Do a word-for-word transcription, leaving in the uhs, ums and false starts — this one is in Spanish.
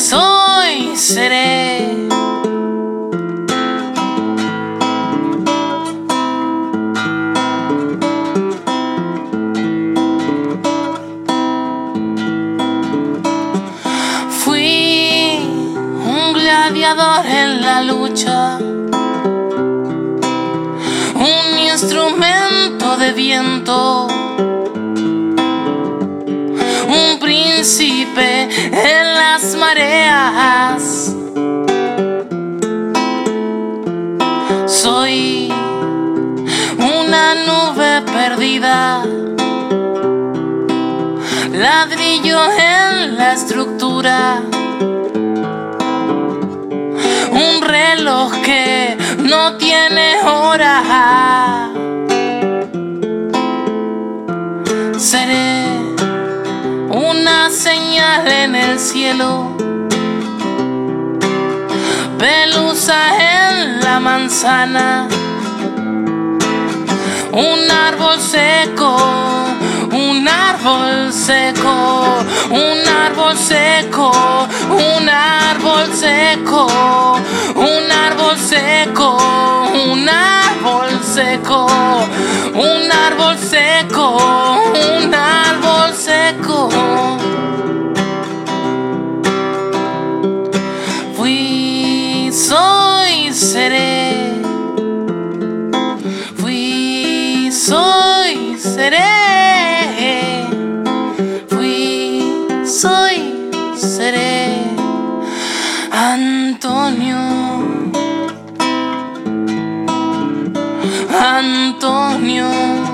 soy, seré. Fui un gladiador en la lucha, un instrumento de viento, un príncipe en las mareas. Soy una nube perdida, ladrillo en la estructura, un reloj que no tiene hora. Seré una señal en el cielo, pelusa en la manzana, un árbol seco, un árbol seco, un árbol seco, un árbol seco, un árbol seco, un árbol seco, un árbol seco, un árbol seco. Fui, soy, seré. Fui, soy, seré. Fui, soy, seré. Antonio, Antonio.